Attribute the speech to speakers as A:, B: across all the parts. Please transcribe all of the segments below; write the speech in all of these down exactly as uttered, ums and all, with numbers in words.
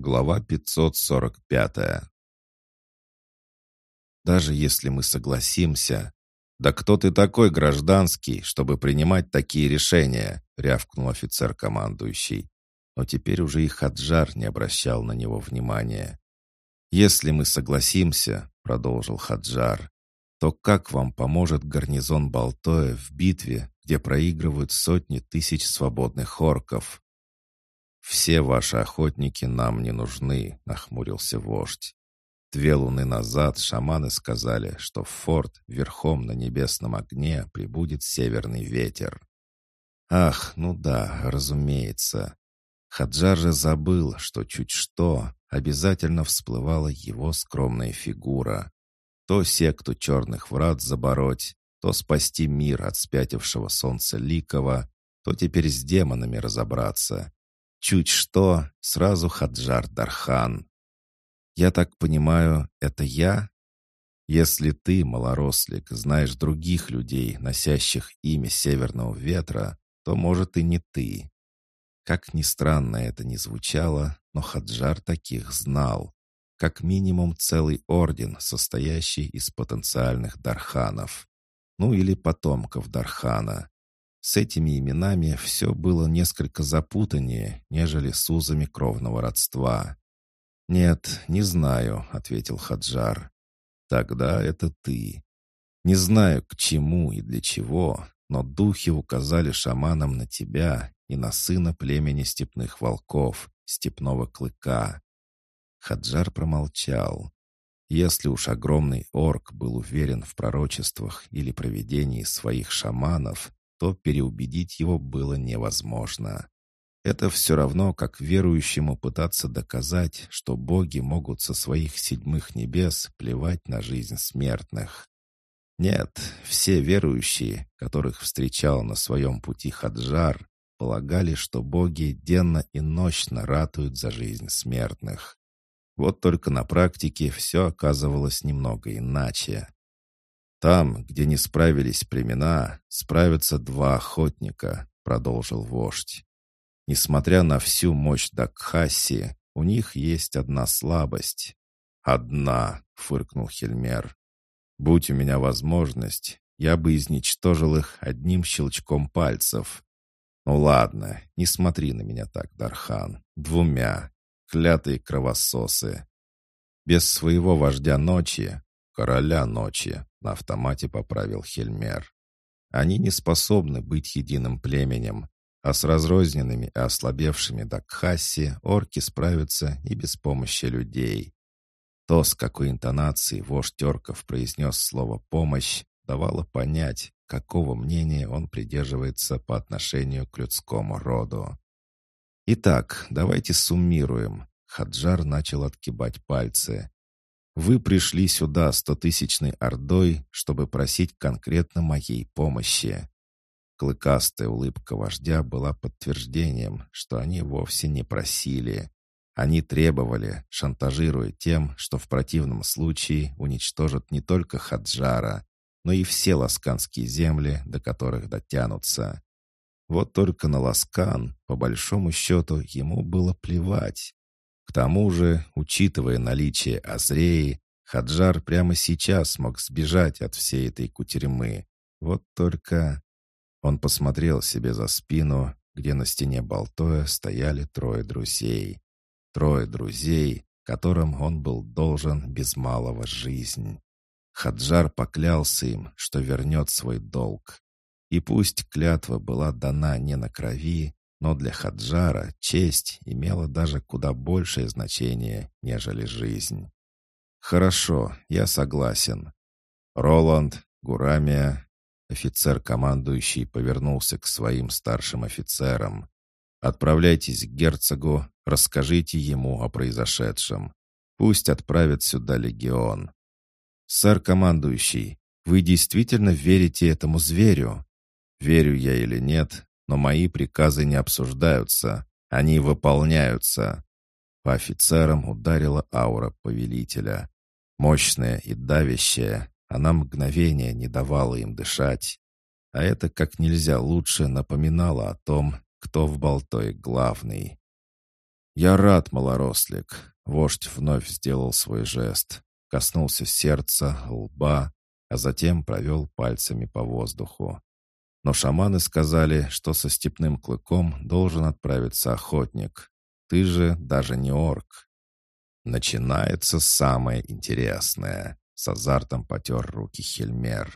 A: Глава пятьсот сорок пять. Даже если мы согласимся... «Да кто ты такой, гражданский, чтобы принимать такие решения?» — рявкнул офицер-командующий. Но теперь уже и Хаджар не обращал на него внимания. «Если мы согласимся, — продолжил Хаджар, — то как вам поможет гарнизон Балтоя в битве, где проигрывают сотни тысяч свободных орков?» «Все ваши охотники нам не нужны», — нахмурился вождь. Две луны назад шаманы сказали, что в форт верхом на небесном огне прибудет северный ветер. Ах, ну да, разумеется. Хаджар же забыл, что чуть что обязательно всплывала его скромная фигура. То секту черных врат забороть, то спасти мир от спятившего солнца Ликова, то теперь с демонами разобраться. Чуть что, сразу Хаджар Дархан. «Я так понимаю, это я? Если ты, малорослик, знаешь других людей, носящих имя Северного Ветра, то, может, и не ты». Как ни странно это ни звучало, но Хаджар таких знал. Как минимум целый орден, состоящий из потенциальных Дарханов. Ну или потомков Дархана. С этими именами все было несколько запутаннее, нежели с узами кровного родства. «Нет, не знаю», — ответил Хаджар. «Тогда это ты. Не знаю, к чему и для чего, но духи указали шаманам на тебя и на сына племени степных волков, степного клыка». Хаджар промолчал. Если уж огромный орк был уверен в пророчествах или провидении своих шаманов, то переубедить его было невозможно. Это все равно, как верующему пытаться доказать, что боги могут со своих седьмых небес плевать на жизнь смертных. Нет, все верующие, которых встречал на своем пути Хаджар, полагали, что боги денно и нощно ратуют за жизнь смертных. Вот только на практике все оказывалось немного иначе. «Там, где не справились племена, справятся два охотника», — продолжил вождь. Несмотря на всю мощь Дакхаси, у них есть одна слабость. «Одна», — фыркнул Хельмер. «Будь у меня возможность, я бы изничтожил их одним щелчком пальцев. Ну ладно, не смотри на меня так, Дархан. Двумя. Клятые кровососы. Без своего вождя ночи, короля ночи», — на автомате поправил Хельмер. «Они не способны быть единым племенем. А с разрозненными и ослабевшими Дакхаси орки справятся и без помощи людей». То, с какой интонацией вождь орков произнес слово «помощь», давало понять, какого мнения он придерживается по отношению к людскому роду. «Итак, давайте суммируем». Хаджар начал отгибать пальцы. «Вы пришли сюда стотысячной ордой, чтобы просить конкретно моей помощи». Клыкастая улыбка вождя была подтверждением, что они вовсе не просили. Они требовали, шантажируя тем, что в противном случае уничтожат не только Хаджара, но и все ласканские земли, до которых дотянутся. Вот только на Ласкан, по большому счету, ему было плевать. К тому же, учитывая наличие Азреи, Хаджар прямо сейчас мог сбежать от всей этой кутерьмы. Вот только... Он посмотрел себе за спину, где на стене Балтоя стояли трое друзей. Трое друзей, которым он был должен без малого жизнь. Хаджар поклялся им, что вернет свой долг. И пусть клятва была дана не на крови, но для Хаджара честь имела даже куда большее значение, нежели жизнь. «Хорошо, я согласен. Роланд, Гурамия...» Офицер-командующий повернулся к своим старшим офицерам. «Отправляйтесь к герцогу, расскажите ему о произошедшем. Пусть отправят сюда легион». «Сэр-командующий, вы действительно верите этому зверю?» «Верю я или нет, но мои приказы не обсуждаются, они выполняются». По офицерам ударила аура повелителя. Мощная и давящая, она мгновение не давала им дышать. А это как нельзя лучше напоминало о том, кто в Балтое главный. «Я рад, малорослик». Вождь вновь сделал свой жест. Коснулся сердца, лба, а затем провел пальцами по воздуху. Но шаманы сказали, что со степным клыком должен отправиться охотник. Ты же даже не орк. Начинается самое интересное. С азартом потер руки Хельмер.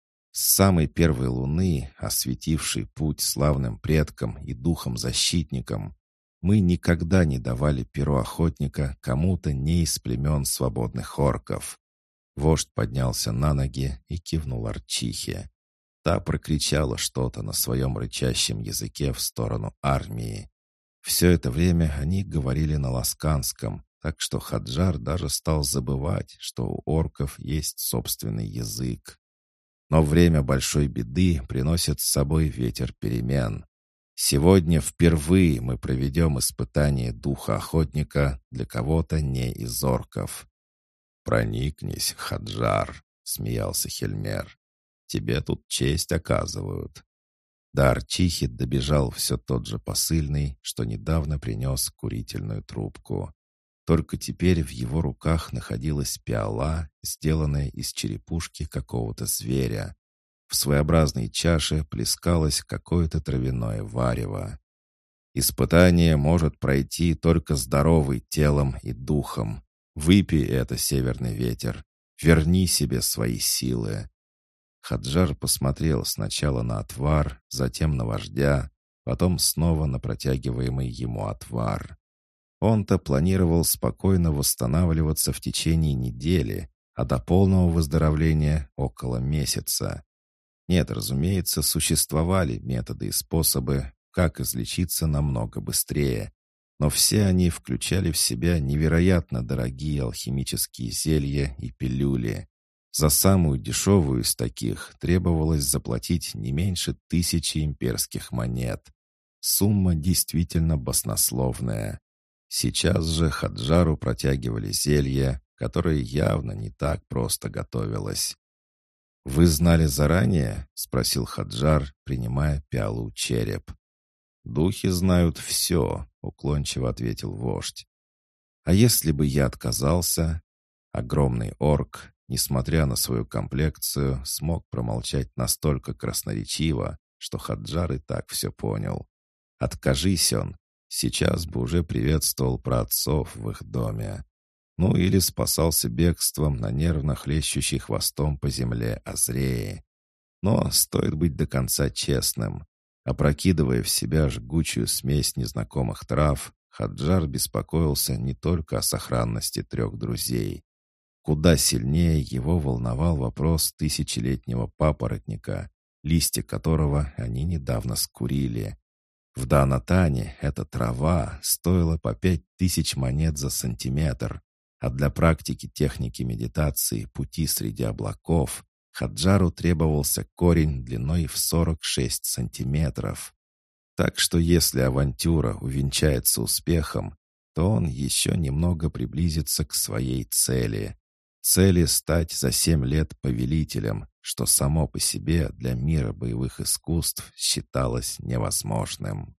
A: С самой первой луны, осветившей путь славным предкам и духом-защитникам, мы никогда не давали перу охотника кому-то не из племен свободных орков. Вождь поднялся на ноги и кивнул Арчихе. Та прокричала что-то на своем рычащем языке в сторону армии. Все это время они говорили на ласканском, так что Хаджар даже стал забывать, что у орков есть собственный язык. Но время большой беды приносит с собой ветер перемен. Сегодня впервые мы проведем испытание духа охотника для кого-то не из орков. «Проникнись, Хаджар», — смеялся Хельмер. «Тебе тут честь оказывают». До Арчихи добежал все тот же посыльный, что недавно принес курительную трубку. Только теперь в его руках находилась пиала, сделанная из черепушки какого-то зверя. В своеобразной чаше плескалось какое-то травяное варево. «Испытание может пройти только здоровый телом и духом. Выпей это, северный ветер. Верни себе свои силы». Хаджар посмотрел сначала на отвар, затем на вождя, потом снова на протягиваемый ему отвар. Он-то планировал спокойно восстанавливаться в течение недели, а до полного выздоровления около месяца. Нет, разумеется, существовали методы и способы, как излечиться намного быстрее, но все они включали в себя невероятно дорогие алхимические зелья и пилюли. За самую дешевую из таких требовалось заплатить не меньше тысячи имперских монет. Сумма действительно баснословная. Сейчас же Хаджару протягивали зелье, которое явно не так просто готовилось. «Вы знали заранее?» — спросил Хаджар, принимая пиалу череп. «Духи знают все», — уклончиво ответил вождь. «А если бы я отказался?» Огромный орк, несмотря на свою комплекцию, смог промолчать настолько красноречиво, что Хаджар и так все понял. Откажись он, сейчас бы уже приветствовал праотцов в их доме. Ну или спасался бегством на нервно хлещущей хвостом по земле Азреи. Но стоит быть до конца честным. Опрокидывая в себя жгучую смесь незнакомых трав, Хаджар беспокоился не только о сохранности трех друзей. Куда сильнее его волновал вопрос тысячелетнего папоротника, листья которого они недавно скурили. В Даанатане эта трава стоила по пять тысяч монет за сантиметр, а для практики техники медитации пути среди облаков Хаджару требовался корень длиной в сорок шесть сантиметров. Так что если авантюра увенчается успехом, то он еще немного приблизится к своей цели. Цели стать за семь лет повелителем, что само по себе для мира боевых искусств считалось невозможным.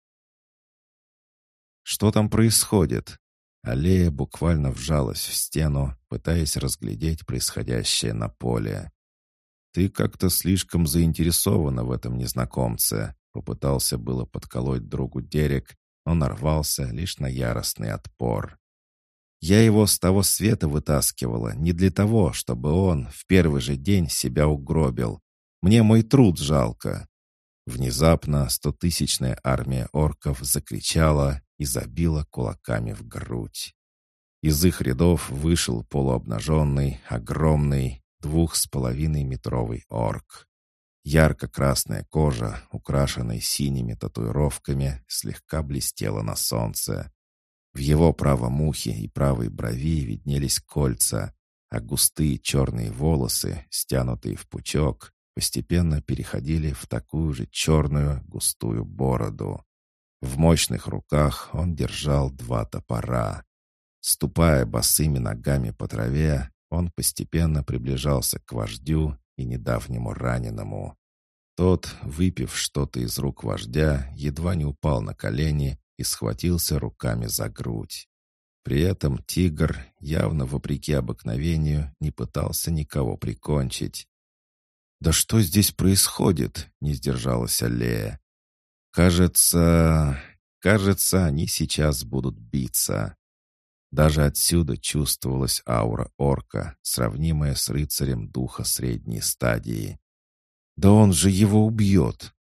A: «Что там происходит?» Аллея буквально вжалась в стену, пытаясь разглядеть происходящее на поле. «Ты как-то слишком заинтересована в этом незнакомце», — попытался было подколоть другу Дерек, но нарвался лишь на яростный отпор. «Я его с того света вытаскивала не для того, чтобы он в первый же день себя угробил. Мне мой труд жалко». Внезапно стотысячная армия орков закричала и забила кулаками в грудь. Из их рядов вышел полуобнаженный, огромный, двух с половиной метровый орк. Ярко-красная кожа, украшенная синими татуировками, слегка блестела на солнце. В его правом ухе и правой брови виднелись кольца, а густые черные волосы, стянутые в пучок, постепенно переходили в такую же черную густую бороду. В мощных руках он держал два топора. Ступая босыми ногами по траве, он постепенно приближался к вождю и недавнему раненому. Тот, выпив что-то из рук вождя, едва не упал на колени и схватился руками за грудь. При этом тигр, явно вопреки обыкновению, не пытался никого прикончить. «Да что здесь происходит?» — не сдержалась Аллея. «Кажется... кажется, они сейчас будут биться». Даже отсюда чувствовалась аура орка, сравнимая с рыцарем духа средней стадии. «Да он же его убьет!»